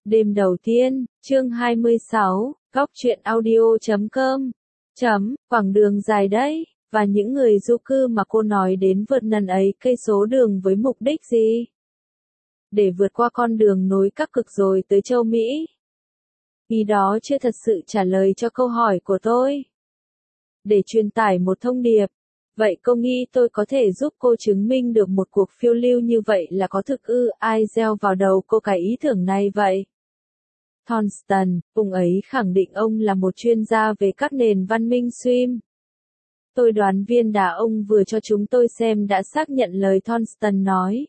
Đêm đầu tiên, chương 26, góc truyện audio.com. Quãng đường dài đấy, và những người du cư mà cô nói đến vượt ngần ấy cây số đường với mục đích gì? Để vượt qua con đường nối các cực rồi tới châu Mỹ. Ý đó chưa thật sự trả lời cho câu hỏi của tôi. Để truyền tải một thông điệp. Vậy cô nghĩ tôi có thể giúp cô chứng minh được một cuộc phiêu lưu như vậy là có thực ư? Ai gieo vào đầu cô cái ý tưởng này vậy? Thorsten, ông ấy khẳng định ông là một chuyên gia về các nền văn minh Swim. Tôi đoán viên đá ông vừa cho chúng tôi xem đã xác nhận lời Thorsten nói.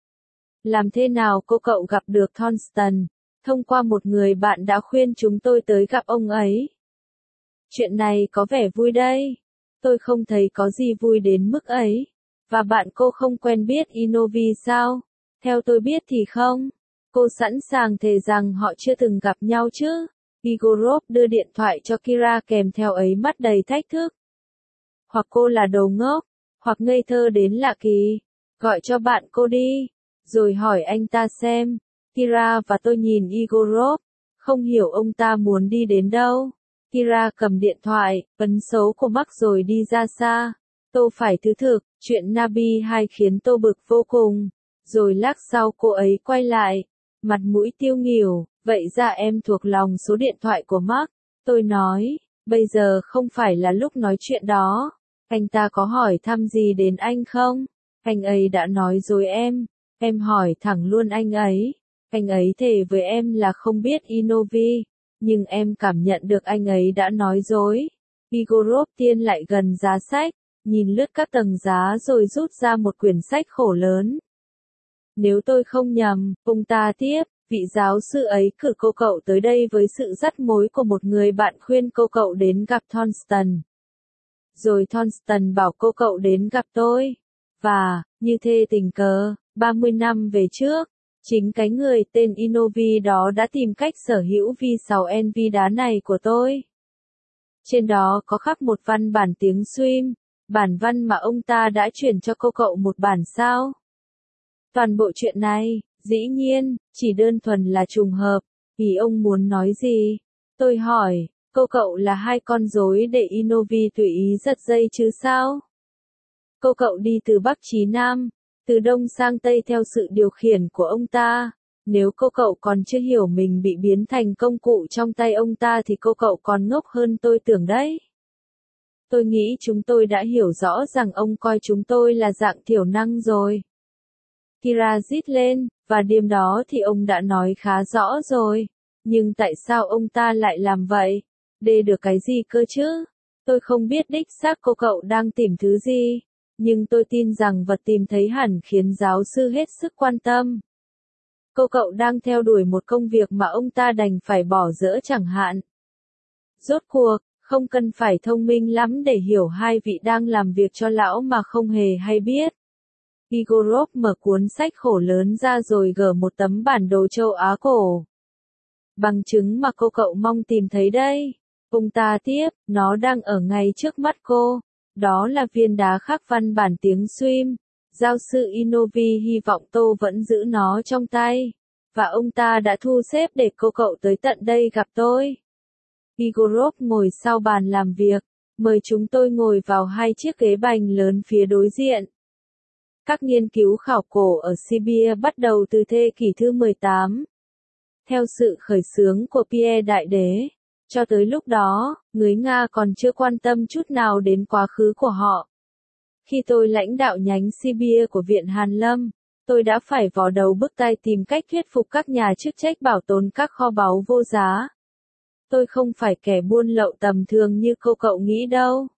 Làm thế nào cô cậu gặp được Thorsten? Thông qua một người bạn đã khuyên chúng tôi tới gặp ông ấy. Chuyện này có vẻ vui đây. Tôi không thấy có gì vui đến mức ấy. Và bạn cô không quen biết Inovi sao? Theo tôi biết thì không. Cô sẵn sàng thề rằng họ chưa từng gặp nhau chứ? Igorov đưa điện thoại cho Kira kèm theo ấy mắt đầy thách thức. Hoặc cô là đồ ngốc, hoặc ngây thơ đến lạ kỳ. Gọi cho bạn cô đi, rồi hỏi anh ta xem. Kira và tôi nhìn Igorov, không hiểu ông ta muốn đi đến đâu. Kira cầm điện thoại, ấn số của Mark rồi đi ra xa. Tô phải thứ thực, chuyện Nabi 2 khiến Tô bực vô cùng. Rồi lát sau cô ấy quay lại, mặt mũi tiêu nghỉu, vậy ra em thuộc lòng số điện thoại của Mark. Tôi nói, bây giờ không phải là lúc nói chuyện đó. Anh ta có hỏi thăm gì đến anh không? Anh ấy đã nói rồi em hỏi thẳng luôn anh ấy. Anh ấy thề với em là không biết Inovi, nhưng em cảm nhận được anh ấy đã nói dối. Igorov tiến lại gần giá sách, nhìn lướt các tầng giá rồi rút ra một quyển sách khổ lớn. Nếu tôi không nhầm, ông ta tiếp, vị giáo sư ấy cử cô cậu tới đây với sự dắt mối của một người bạn khuyên cô cậu đến gặp Thorsten. Rồi Thorsten bảo cô cậu đến gặp tôi. Và, như thê tình cờ, 30 năm về trước, chính cái người tên Inovi đó đã tìm cách sở hữu V6NV đá này của tôi. Trên đó có khắc một văn bản tiếng Swim, bản văn mà ông ta đã chuyển cho cô cậu một bản sao. Toàn bộ chuyện này, dĩ nhiên, chỉ đơn thuần là trùng hợp. Ý ông muốn nói gì? Tôi hỏi, cô cậu là hai con rối để Inovi tùy ý giật dây chứ sao? Cô cậu đi từ Bắc chí Nam, từ Đông sang Tây theo sự điều khiển của ông ta. Nếu cô cậu còn chưa hiểu mình bị biến thành công cụ trong tay ông ta thì cô cậu còn ngốc hơn tôi tưởng đấy. Tôi nghĩ chúng tôi đã hiểu rõ rằng ông coi chúng tôi là dạng thiểu năng rồi. Kira rít lên, và đêm đó thì ông đã nói khá rõ rồi. Nhưng tại sao ông ta lại làm vậy? Để được cái gì cơ chứ? Tôi không biết đích xác cô cậu đang tìm thứ gì. Nhưng tôi tin rằng vật tìm thấy hẳn khiến giáo sư hết sức quan tâm. Cô cậu đang theo đuổi một công việc mà ông ta đành phải bỏ dỡ chẳng hạn. Rốt cuộc, không cần phải thông minh lắm để hiểu hai vị đang làm việc cho lão mà không hề hay biết. Igorov mở cuốn sách khổ lớn ra rồi gỡ một tấm bản đồ châu Á cổ. Bằng chứng mà cô cậu mong tìm thấy đây. Ông ta tiếp, nó đang ở ngay trước mắt cô. Đó là viên đá khắc văn bản tiếng Swim. Giáo sư Inovi hy vọng Tô vẫn giữ nó trong tay. Và ông ta đã thu xếp để cô cậu tới tận đây gặp tôi. Igorov ngồi sau bàn làm việc, mời chúng tôi ngồi vào hai chiếc ghế bành lớn phía đối diện. Các nghiên cứu khảo cổ ở Siberia bắt đầu từ thế kỷ thứ 18. Theo sự khởi xướng của Pierre Đại Đế, cho tới lúc đó, người Nga còn chưa quan tâm chút nào đến quá khứ của họ. Khi tôi lãnh đạo nhánh Siberia của Viện Hàn Lâm, tôi đã phải vò đầu bứt tai tìm cách thuyết phục các nhà chức trách bảo tồn các kho báu vô giá. Tôi không phải kẻ buôn lậu tầm thường như cô cậu nghĩ đâu.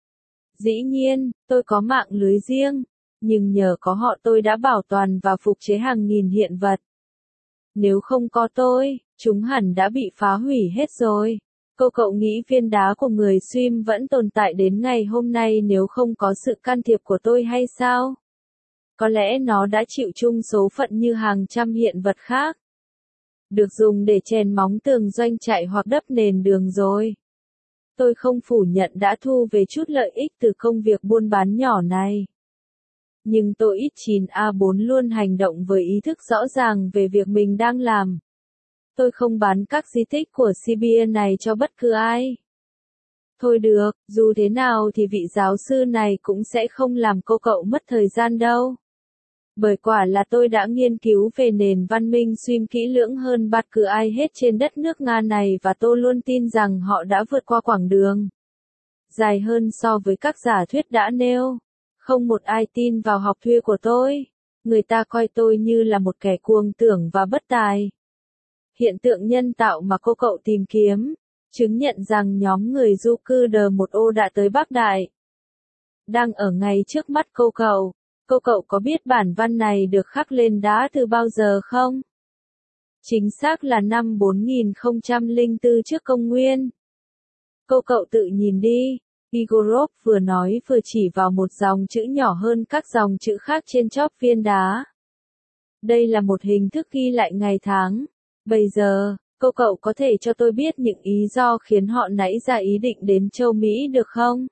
Dĩ nhiên, tôi có mạng lưới riêng, nhưng nhờ có họ tôi đã bảo toàn và phục chế hàng nghìn hiện vật. Nếu không có tôi, chúng hẳn đã bị phá hủy hết rồi. Cô cậu nghĩ viên đá của người Swim vẫn tồn tại đến ngày hôm nay nếu không có sự can thiệp của tôi hay sao? Có lẽ nó đã chịu chung số phận như hàng trăm hiện vật khác. Được dùng để chèn móng tường doanh trại hoặc đắp nền đường rồi. Tôi không phủ nhận đã thu về chút lợi ích từ công việc buôn bán nhỏ này. Nhưng tôi X9A4 luôn hành động với ý thức rõ ràng về việc mình đang làm. Tôi không bán các di tích của Siberia này cho bất cứ ai. Thôi được, dù thế nào thì vị giáo sư này cũng sẽ không làm cô cậu mất thời gian đâu. Bởi quả là tôi đã nghiên cứu về nền văn minh Suym kỹ lưỡng hơn bất cứ ai hết trên đất nước Nga này và tôi luôn tin rằng họ đã vượt qua quãng đường dài hơn so với các giả thuyết đã nêu. Không một ai tin vào học thuyết của tôi. Người ta coi tôi như là một kẻ cuồng tưởng và bất tài. Hiện tượng nhân tạo mà cô cậu tìm kiếm, chứng nhận rằng nhóm người du cư D1O đã tới Bắc Đại. Đang ở ngay trước mắt cô cậu. Cô cậu có biết bản văn này được khắc lên đá từ bao giờ không? Chính xác là năm 4004 trước công nguyên. Cô cậu tự nhìn đi. Igorov vừa nói vừa chỉ vào một dòng chữ nhỏ hơn các dòng chữ khác trên chóp viên đá. Đây là một hình thức ghi lại ngày tháng. Bây giờ, cô cậu có thể cho tôi biết những ý do khiến họ nảy ra ý định đến châu Mỹ được không?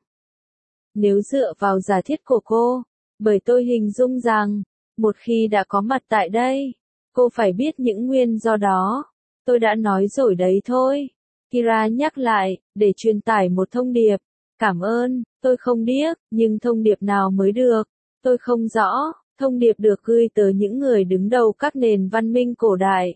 Nếu dựa vào giả thiết của cô, bởi tôi hình dung rằng, một khi đã có mặt tại đây, cô phải biết những nguyên do đó. Tôi đã nói rồi đấy thôi. Kira nhắc lại, để truyền tải một thông điệp. Cảm ơn, tôi không điếc, nhưng thông điệp nào mới được? Tôi không rõ, thông điệp được gửi tới những người đứng đầu các nền văn minh cổ đại.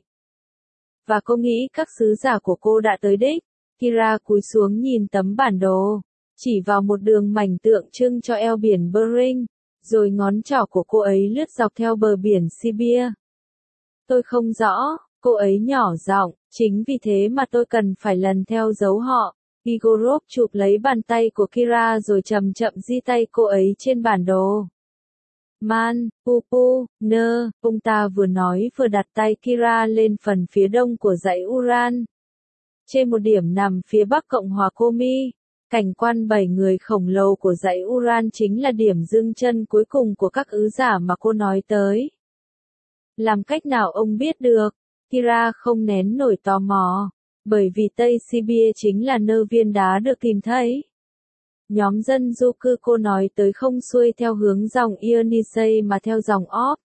Và cô nghĩ các sứ giả của cô đã tới đích. Kira cúi xuống nhìn tấm bản đồ, chỉ vào một đường mảnh tượng trưng cho eo biển Bering, rồi ngón trỏ của cô ấy lướt dọc theo bờ biển Siberia. Tôi không rõ, cô ấy nhỏ giọng, chính vì thế mà tôi cần phải lần theo dấu họ. Igorov chụp lấy bàn tay của Kira rồi chậm chậm di tay cô ấy trên bản đồ. Man, Pupu, Nơ, ông ta vừa nói vừa đặt tay Kira lên phần phía đông của dãy Uran. Trên một điểm nằm phía bắc Cộng hòa Komi, cảnh quan 7 người khổng lồ của dãy Uran chính là điểm dừng chân cuối cùng của các ứ giả mà cô nói tới. Làm cách nào ông biết được? Kira không nén nổi tò mò, bởi vì Tây Siberia chính là nơi viên đá được tìm thấy. Nhóm dân du cư cô nói tới không xuôi theo hướng dòng Ionisei mà theo dòng Ob.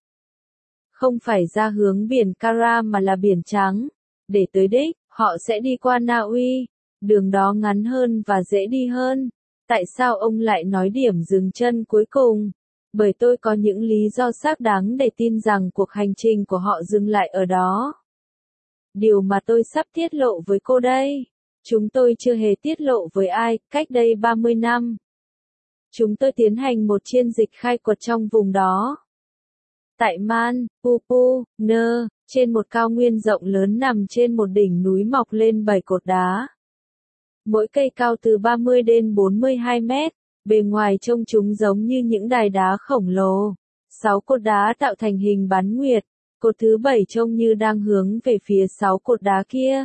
Không phải ra hướng biển Kara mà là biển Trắng. Để tới đích, họ sẽ đi qua Na Uy. Đường đó ngắn hơn và dễ đi hơn. Tại sao ông lại nói điểm dừng chân cuối cùng? Bởi tôi có những lý do xác đáng để tin rằng cuộc hành trình của họ dừng lại ở đó. Điều mà tôi sắp tiết lộ với cô đây. Chúng tôi chưa hề tiết lộ với ai, cách đây 30 năm. Chúng tôi tiến hành một chiến dịch khai quật trong vùng đó. Tại Man, Pupu, Nơ, trên một cao nguyên rộng lớn nằm trên một đỉnh núi mọc lên 7 cột đá. Mỗi cây cao từ 30 đến 42 mét, bề ngoài trông chúng giống như những đài đá khổng lồ. 6 cột đá tạo thành hình bán nguyệt, cột thứ 7 trông như đang hướng về phía 6 cột đá kia.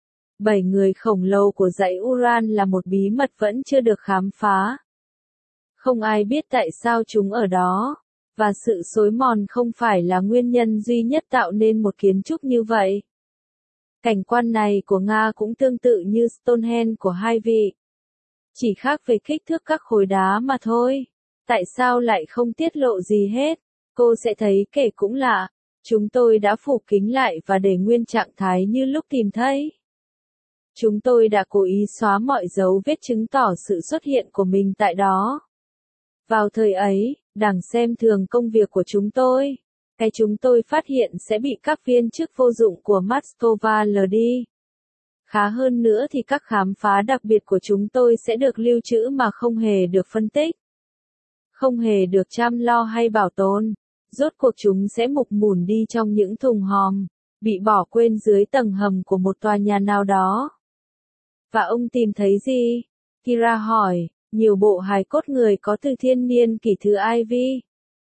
7 người khổng lồ của dãy Uran là một bí mật vẫn chưa được khám phá. Không ai biết tại sao chúng ở đó, và sự xói mòn không phải là nguyên nhân duy nhất tạo nên một kiến trúc như vậy. Cảnh quan này của Nga cũng tương tự như Stonehenge của hai vị. Chỉ khác về kích thước các khối đá mà thôi. Tại sao lại không tiết lộ gì hết? Cô sẽ thấy kể cũng lạ. Chúng tôi đã phủ kính lại và để nguyên trạng thái như lúc tìm thấy. Chúng tôi đã cố ý xóa mọi dấu vết chứng tỏ sự xuất hiện của mình tại đó. Vào thời ấy, đảng xem thường công việc của chúng tôi. Cái chúng tôi phát hiện sẽ bị các viên chức vô dụng của Moscow lờ đi. Khá hơn nữa thì các khám phá đặc biệt của chúng tôi sẽ được lưu trữ mà không hề được phân tích. Không hề được chăm lo hay bảo tồn. Rốt cuộc chúng sẽ mục mủn đi trong những thùng hòm, bị bỏ quên dưới tầng hầm của một tòa nhà nào đó. Và ông tìm thấy gì? Kira hỏi, nhiều bộ hài cốt người có từ thiên niên kỷ thứ Ivy.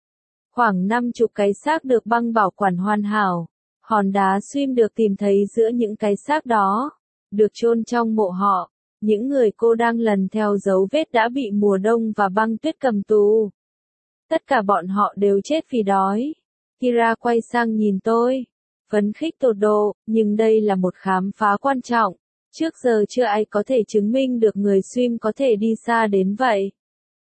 Khoảng 50 cái xác được băng bảo quản hoàn hảo. Hòn đá Suym được tìm thấy giữa những cái xác đó, được chôn trong mộ họ. Những người cô đang lần theo dấu vết đã bị mùa đông và băng tuyết cầm tù. Tất cả bọn họ đều chết vì đói. Kira quay sang nhìn tôi, phấn khích tột độ, nhưng đây là một khám phá quan trọng. Trước giờ chưa ai có thể chứng minh được người Suym có thể đi xa đến vậy.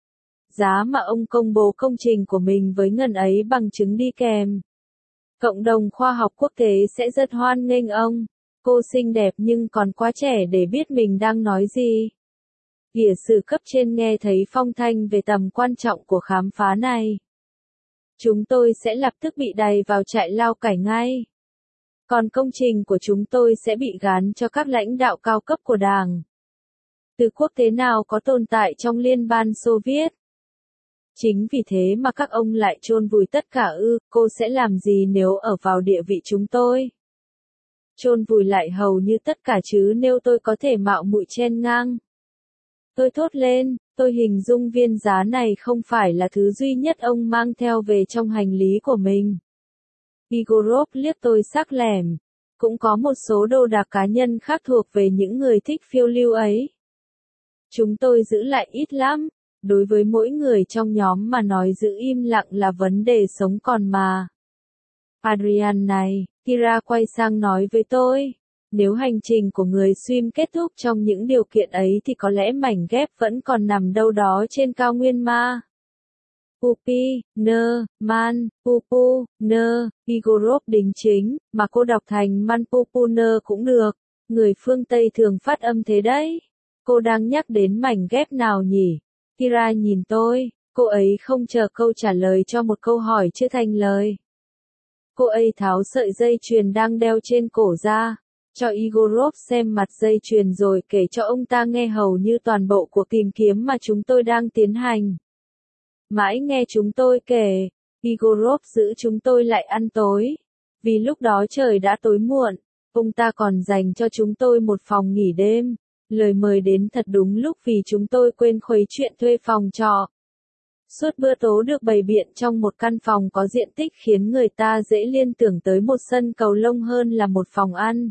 Giá mà ông công bố công trình của mình với ngần ấy bằng chứng đi kèm. Cộng đồng khoa học quốc tế sẽ rất hoan nghênh ông. Cô xinh đẹp nhưng còn quá trẻ để biết mình đang nói gì. Kìa sự cấp trên nghe thấy phong thanh về tầm quan trọng của khám phá này. Chúng tôi sẽ lập tức bị đày vào trại lao cải ngay. Còn công trình của chúng tôi sẽ bị gán cho các lãnh đạo cao cấp của Đảng. Từ quốc tế nào có tồn tại trong Liên bang Xô Viết. Chính vì thế mà các ông lại chôn vùi tất cả ư, cô sẽ làm gì nếu ở vào địa vị chúng tôi? Chôn vùi lại hầu như tất cả chứ nếu tôi có thể mạo muội chen ngang. Tôi thốt lên, tôi hình dung viên giá này không phải là thứ duy nhất ông mang theo về trong hành lý của mình. Igorov liếc tôi sắc lẻm. Cũng có một số đồ đạc cá nhân khác thuộc về những người thích phiêu lưu ấy. Chúng tôi giữ lại ít lắm. Đối với mỗi người trong nhóm mà nói giữ im lặng là vấn đề sống còn mà. Adrian này, Kira quay sang nói với tôi. Nếu hành trình của người Swim kết thúc trong những điều kiện ấy thì có lẽ mảnh ghép vẫn còn nằm đâu đó trên cao nguyên ma. Pupi, nơ, man, pupu, nơ, Igorov đính chính, mà cô đọc thành man pupu nơ cũng được. Người phương Tây thường phát âm thế đấy. Cô đang nhắc đến mảnh ghép nào nhỉ? Kira nhìn tôi, cô ấy không chờ câu trả lời cho một câu hỏi chưa thành lời. Cô ấy tháo sợi dây chuyền đang đeo trên cổ ra, cho Igorov xem mặt dây chuyền rồi kể cho ông ta nghe hầu như toàn bộ cuộc tìm kiếm mà chúng tôi đang tiến hành. Mãi nghe chúng tôi kể, Igorov giữ chúng tôi lại ăn tối. Vì lúc đó trời đã tối muộn, ông ta còn dành cho chúng tôi một phòng nghỉ đêm. Lời mời đến thật đúng lúc vì chúng tôi quên khuấy chuyện thuê phòng trọ. Suốt bữa tối được bày biện trong một căn phòng có diện tích khiến người ta dễ liên tưởng tới một sân cầu lông hơn là một phòng ăn.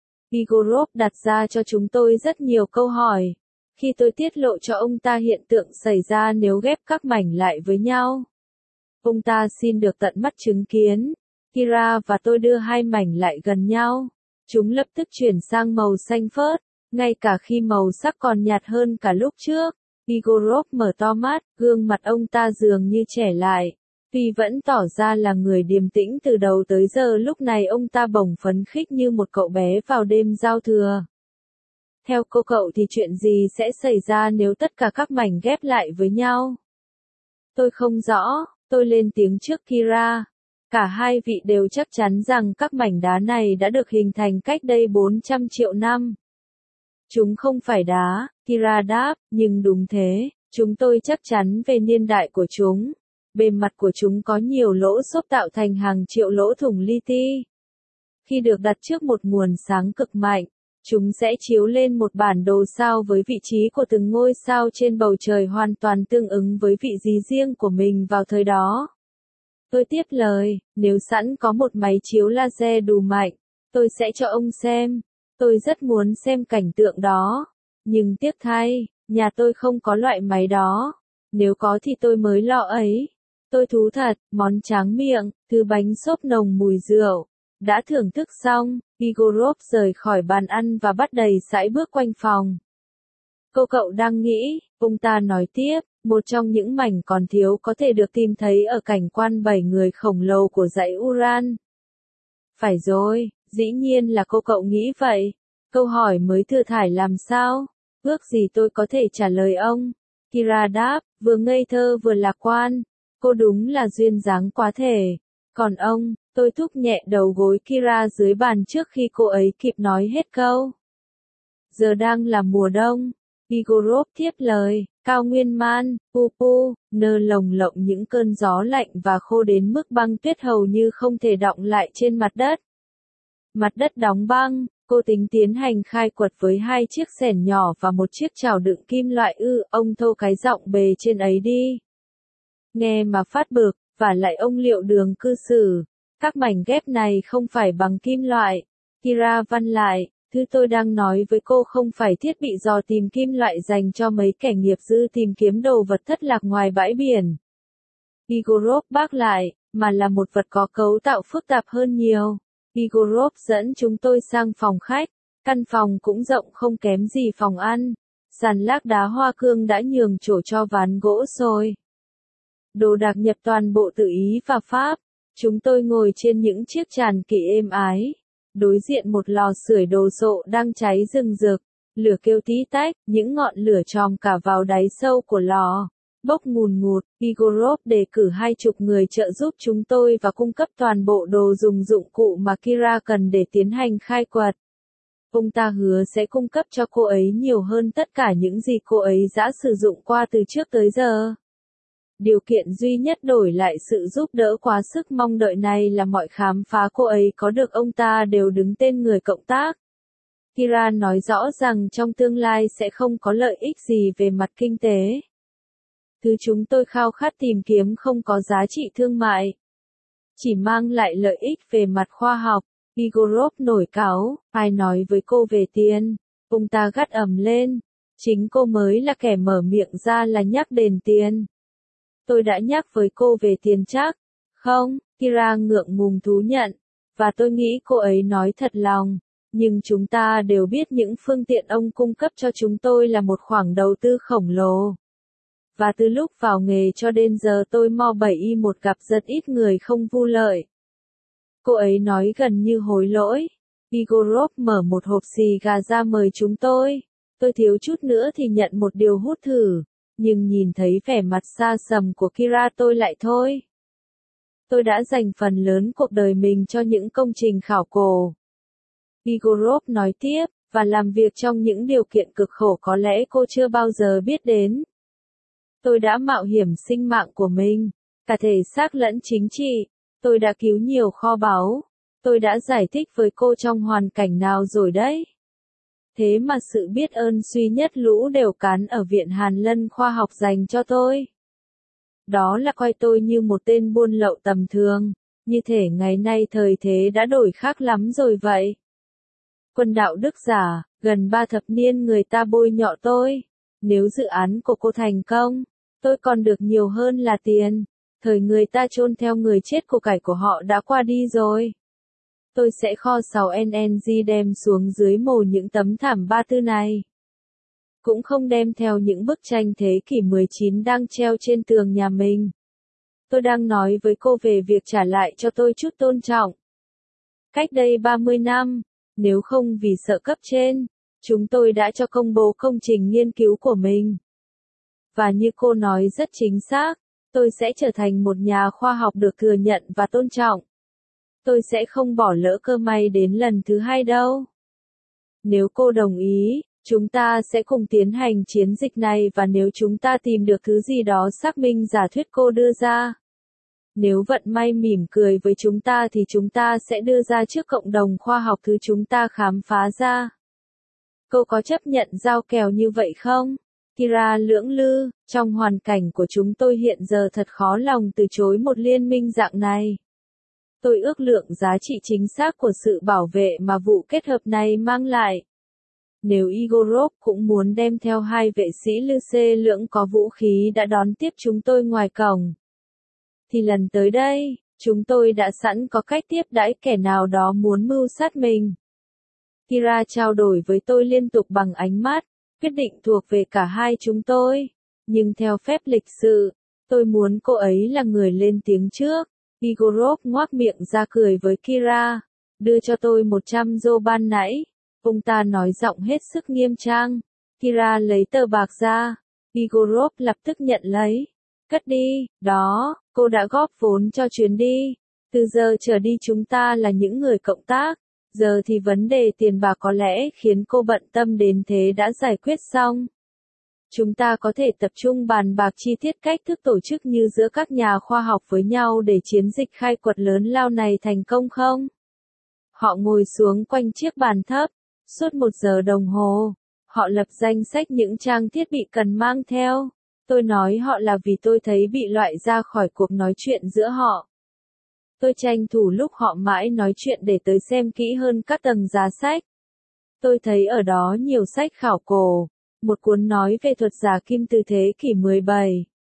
Igorov đặt ra cho chúng tôi rất nhiều câu hỏi. Khi tôi tiết lộ cho ông ta hiện tượng xảy ra nếu ghép các mảnh lại với nhau. Ông ta xin được tận mắt chứng kiến. Kira và tôi đưa hai mảnh lại gần nhau. Chúng lập tức chuyển sang màu xanh phớt. Ngay cả khi màu sắc còn nhạt hơn cả lúc trước, Igorov mở to mắt, gương mặt ông ta dường như trẻ lại. Tuy vẫn tỏ ra là người điềm tĩnh từ đầu tới giờ lúc này ông ta bỗng phấn khích như một cậu bé vào đêm giao thừa. Theo cô cậu thì chuyện gì sẽ xảy ra nếu tất cả các mảnh ghép lại với nhau? Tôi không rõ, tôi lên tiếng trước Kira. Cả hai vị đều chắc chắn rằng các mảnh đá này đã được hình thành cách đây 400 triệu năm. Chúng không phải đá, Kira đáp, nhưng đúng thế, chúng tôi chắc chắn về niên đại của chúng. Bề mặt của chúng có nhiều lỗ xốp tạo thành hàng triệu lỗ thủng li ti. Khi được đặt trước một nguồn sáng cực mạnh, chúng sẽ chiếu lên một bản đồ sao với vị trí của từng ngôi sao trên bầu trời hoàn toàn tương ứng với vị trí riêng của mình vào thời đó. Tôi tiếp lời, nếu sẵn có một máy chiếu laser đủ mạnh, tôi sẽ cho ông xem. Tôi rất muốn xem cảnh tượng đó. Nhưng tiếc thay, nhà tôi không có loại máy đó. Nếu có thì tôi mới lo ấy. Tôi thú thật, món tráng miệng, thứ bánh xốp nồng mùi rượu. Đã thưởng thức xong, Igorov rời khỏi bàn ăn và bắt đầy sải bước quanh phòng. Cô cậu đang nghĩ, ông ta nói tiếp, một trong những mảnh còn thiếu có thể được tìm thấy ở cảnh quan 7 người khổng lồ của dãy Uran. Phải rồi, dĩ nhiên là cô cậu nghĩ vậy. Câu hỏi mới thừa thải làm sao? Ước gì tôi có thể trả lời ông. Kira đáp, vừa ngây thơ vừa lạc quan. Cô đúng là duyên dáng quá thể. Còn ông, tôi thúc nhẹ đầu gối Kira dưới bàn trước khi cô ấy kịp nói hết câu. Giờ đang là mùa đông. Igorov tiếp lời, cao nguyên man, pupu, nơ lồng lộng những cơn gió lạnh và khô đến mức băng tuyết hầu như không thể đọng lại trên mặt đất. Mặt đất đóng băng, cô tính tiến hành khai quật với 2 chiếc xẻng nhỏ và một chiếc chảo đựng kim loại ông thô cái giọng bề trên ấy đi. Nghe mà phát bực, và lại ông liệu đường cư xử. Các mảnh ghép này không phải bằng kim loại. Kira văn lại, thứ tôi đang nói với cô không phải thiết bị dò tìm kim loại dành cho mấy kẻ nghiệp dư tìm kiếm đồ vật thất lạc ngoài bãi biển. Igorov bác lại, mà là một vật có cấu tạo phức tạp hơn nhiều. Igorov dẫn chúng tôi sang phòng khách. Căn phòng cũng rộng không kém gì phòng ăn. Sàn lát đá hoa cương đã nhường chỗ cho ván gỗ rồi. Đồ đạc nhập toàn bộ từ Ý và Pháp. Chúng tôi ngồi trên những chiếc tràn kỵ êm ái. Đối diện một lò sưởi đồ sộ đang cháy rừng rực, lửa kêu tí tách, những ngọn lửa tròn cả vào đáy sâu của lò. Bốc ngùn ngụt, Igorov đề cử 20 người trợ giúp chúng tôi và cung cấp toàn bộ đồ dùng dụng cụ mà Kira cần để tiến hành khai quật. Ông ta hứa sẽ cung cấp cho cô ấy nhiều hơn tất cả những gì cô ấy đã sử dụng qua từ trước tới giờ. Điều kiện duy nhất đổi lại sự giúp đỡ quá sức mong đợi này là mọi khám phá cô ấy có được ông ta đều đứng tên người cộng tác. Kira nói rõ rằng trong tương lai sẽ không có lợi ích gì về mặt kinh tế. Thứ chúng tôi khao khát tìm kiếm không có giá trị thương mại, chỉ mang lại lợi ích về mặt khoa học. Igorov nổi cáu, ai nói với cô về tiền? Ông ta gắt ầm lên. Chính cô mới là kẻ mở miệng ra là nhắc đến tiền. Tôi đã nhắc với cô về tiền chắc? Không, Kira ngượng ngùng thú nhận. Và tôi nghĩ cô ấy nói thật lòng. Nhưng chúng ta đều biết những phương tiện ông cung cấp cho chúng tôi là một khoản đầu tư khổng lồ. Và từ lúc vào nghề cho đến giờ tôi mo 7i1 gặp rất ít người không vu lợi. Cô ấy nói gần như hối lỗi. Igorov mở một hộp xì gà ra mời chúng tôi. Tôi thiếu chút nữa thì nhận một điều hút thử. Nhưng nhìn thấy vẻ mặt xa sầm của Kira tôi lại thôi. Tôi đã dành phần lớn cuộc đời mình cho những công trình khảo cổ. Igorov nói tiếp, và làm việc trong những điều kiện cực khổ có lẽ cô chưa bao giờ biết đến. Tôi đã mạo hiểm sinh mạng của mình, cả thể xác lẫn chính trị. Tôi đã cứu nhiều kho báu. Tôi đã giải thích với cô trong hoàn cảnh nào rồi đấy. Thế mà sự biết ơn duy nhất lũ đều cán ở Viện Hàn Lân khoa học dành cho tôi. Đó là coi tôi như một tên buôn lậu tầm thường. Như thể ngày nay thời thế đã đổi khác lắm rồi vậy. Quân đạo đức giả, gần 3 thập niên người ta bôi nhọ tôi. Nếu dự án của cô thành công, tôi còn được nhiều hơn là tiền. Thời người ta chôn theo người chết của cải của họ đã qua đi rồi. Tôi sẽ kho 6NNG đem xuống dưới mồ những tấm thảm ba tư này. Cũng không đem theo những bức tranh thế kỷ 19 đang treo trên tường nhà mình. Tôi đang nói với cô về việc trả lại cho tôi chút tôn trọng. Cách đây 30 năm, nếu không vì sợ cấp trên, chúng tôi đã cho công bố công trình nghiên cứu của mình. Và như cô nói rất chính xác, tôi sẽ trở thành một nhà khoa học được thừa nhận và tôn trọng. Tôi sẽ không bỏ lỡ cơ may đến lần thứ hai đâu. Nếu cô đồng ý, chúng ta sẽ cùng tiến hành chiến dịch này và nếu chúng ta tìm được thứ gì đó xác minh giả thuyết cô đưa ra. Nếu vận may mỉm cười với chúng ta thì chúng ta sẽ đưa ra trước cộng đồng khoa học thứ chúng ta khám phá ra. Cô có chấp nhận giao kèo như vậy không? Kira lưỡng lự, trong hoàn cảnh của chúng tôi hiện giờ thật khó lòng từ chối một liên minh dạng này. Tôi ước lượng giá trị chính xác của sự bảo vệ mà vụ kết hợp này mang lại. Nếu Igorov cũng muốn đem theo 2 vệ sĩ lư xê lưỡng có vũ khí đã đón tiếp chúng tôi ngoài cổng, thì lần tới đây, chúng tôi đã sẵn có cách tiếp đãi kẻ nào đó muốn mưu sát mình. Kira trao đổi với tôi liên tục bằng ánh mắt, quyết định thuộc về cả hai chúng tôi. Nhưng theo phép lịch sự, tôi muốn cô ấy là người lên tiếng trước. Igorov ngoác miệng ra cười với Kira. Đưa cho tôi 100 rô ban nãy. Ông ta nói giọng hết sức nghiêm trang. Kira lấy tờ bạc ra. Igorov lập tức nhận lấy. Cất đi, đó, cô đã góp vốn cho chuyến đi. Từ giờ trở đi chúng ta là những người cộng tác. Giờ thì vấn đề tiền bạc có lẽ khiến cô bận tâm đến thế đã giải quyết xong. Chúng ta có thể tập trung bàn bạc chi tiết cách thức tổ chức như giữa các nhà khoa học với nhau để chiến dịch khai quật lớn lao này thành công không? Họ ngồi xuống quanh chiếc bàn thấp. Suốt 1 giờ đồng hồ, họ lập danh sách những trang thiết bị cần mang theo. Tôi nói họ là vì tôi thấy bị loại ra khỏi cuộc nói chuyện giữa họ. Tôi tranh thủ lúc họ mãi nói chuyện để tới xem kỹ hơn các tầng giá sách. Tôi thấy ở đó nhiều sách khảo cổ. Một cuốn nói về thuật giả kim từ thế kỷ 17.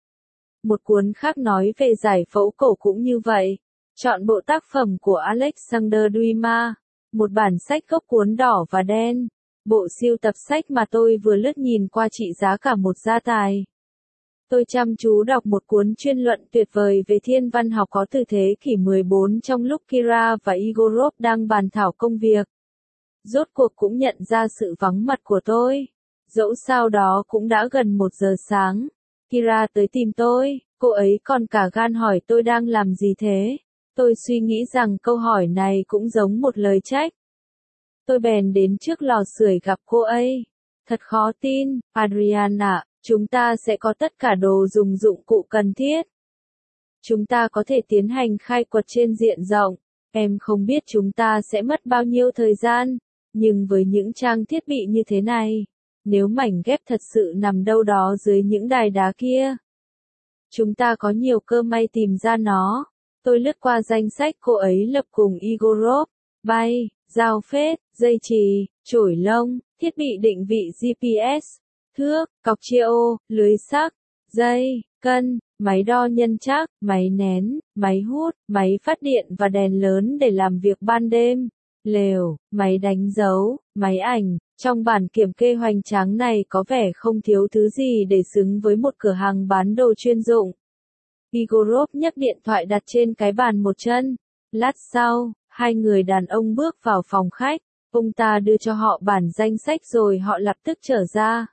Một cuốn khác nói về giải phẫu cổ cũng như vậy. Chọn bộ tác phẩm của Alexander Dumas. Một bản sách gốc cuốn đỏ và đen. Bộ sưu tập sách mà tôi vừa lướt nhìn qua trị giá cả một gia tài. Tôi chăm chú đọc một cuốn chuyên luận tuyệt vời về thiên văn học có từ thế kỷ 14 trong lúc Kira và Igorov đang bàn thảo công việc. Rốt cuộc cũng nhận ra sự vắng mặt của tôi. Dẫu sao đó cũng đã gần 1 giờ sáng. Kira tới tìm tôi, cô ấy còn cả gan hỏi tôi đang làm gì thế. Tôi suy nghĩ rằng câu hỏi này cũng giống một lời trách. Tôi bèn đến trước lò sưởi gặp cô ấy. Thật khó tin, Adriana, chúng ta sẽ có tất cả đồ dùng dụng cụ cần thiết. Chúng ta có thể tiến hành khai quật trên diện rộng. Em không biết chúng ta sẽ mất bao nhiêu thời gian, nhưng với những trang thiết bị như thế này, nếu mảnh ghép thật sự nằm đâu đó dưới những đài đá kia, chúng ta có nhiều cơ may tìm ra nó. Tôi lướt qua danh sách cô ấy lập cùng Igorov: bay, dao phết, dây chì, chổi lông, thiết bị định vị GPS, thước, cọc chia ô, lưới sắc, dây, cân, máy đo nhân trắc, máy nén, máy hút, máy phát điện và đèn lớn để làm việc ban đêm, lều, máy đánh dấu, máy ảnh. Trong bản kiểm kê hoành tráng này có vẻ không thiếu thứ gì để xứng với một cửa hàng bán đồ chuyên dụng. Igorov nhấc điện thoại đặt trên cái bàn một chân. Lát sau, hai người đàn ông bước vào phòng khách. Ông ta đưa cho họ bản danh sách rồi họ lập tức trở ra.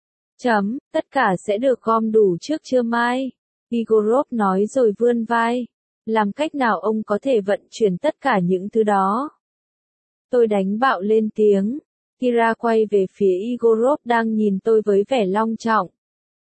Tất cả sẽ được gom đủ trước trưa mai. Igorov nói rồi vươn vai. Làm cách nào ông có thể vận chuyển tất cả những thứ đó? Tôi đánh bạo lên tiếng. Kira quay về phía Igorov đang nhìn tôi với vẻ long trọng.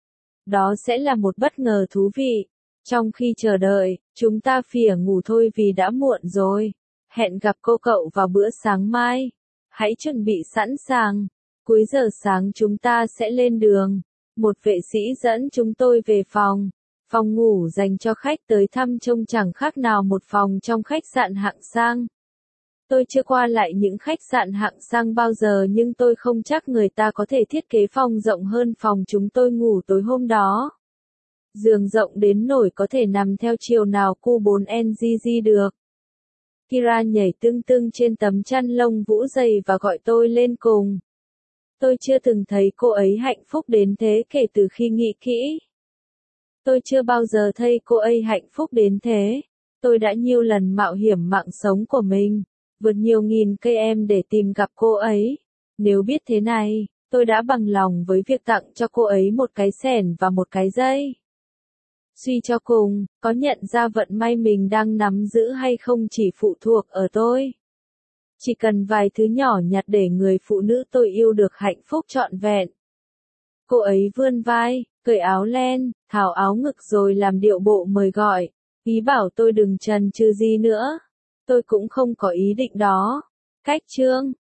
Đó sẽ là một bất ngờ thú vị. Trong khi chờ đợi, chúng ta phìa ngủ thôi vì đã muộn rồi. Hẹn gặp cô cậu vào bữa sáng mai. Hãy chuẩn bị sẵn sàng. Cuối giờ sáng chúng ta sẽ lên đường. Một vệ sĩ dẫn chúng tôi về phòng. Phòng ngủ dành cho khách tới thăm trông chẳng khác nào một phòng trong khách sạn hạng sang. Tôi chưa qua lại những khách sạn hạng sang bao giờ nhưng tôi không chắc người ta có thể thiết kế phòng rộng hơn phòng chúng tôi ngủ tối hôm đó. Giường rộng đến nỗi có thể nằm theo chiều nào Q4NGG được. Kira nhảy tưng tưng trên tấm chăn lông vũ dày và gọi tôi lên cùng. Tôi chưa từng thấy cô ấy hạnh phúc đến thế kể từ khi nghĩ kỹ. Tôi chưa bao giờ thấy cô ấy hạnh phúc đến thế. Tôi đã nhiều lần mạo hiểm mạng sống của mình, vượt nhiều nghìn cây em để tìm gặp cô ấy. Nếu biết thế này, tôi đã bằng lòng với việc tặng cho cô ấy một cái xẻng và một cái dây. Suy cho cùng, có nhận ra vận may mình đang nắm giữ hay không chỉ phụ thuộc ở tôi. Chỉ cần vài thứ nhỏ nhặt để người phụ nữ tôi yêu được hạnh phúc trọn vẹn. Cô ấy vươn vai, cởi áo len, tháo áo ngực rồi làm điệu bộ mời gọi. Ý bảo tôi đừng chần chừ gì nữa. Tôi cũng không có ý định đó. Cách chương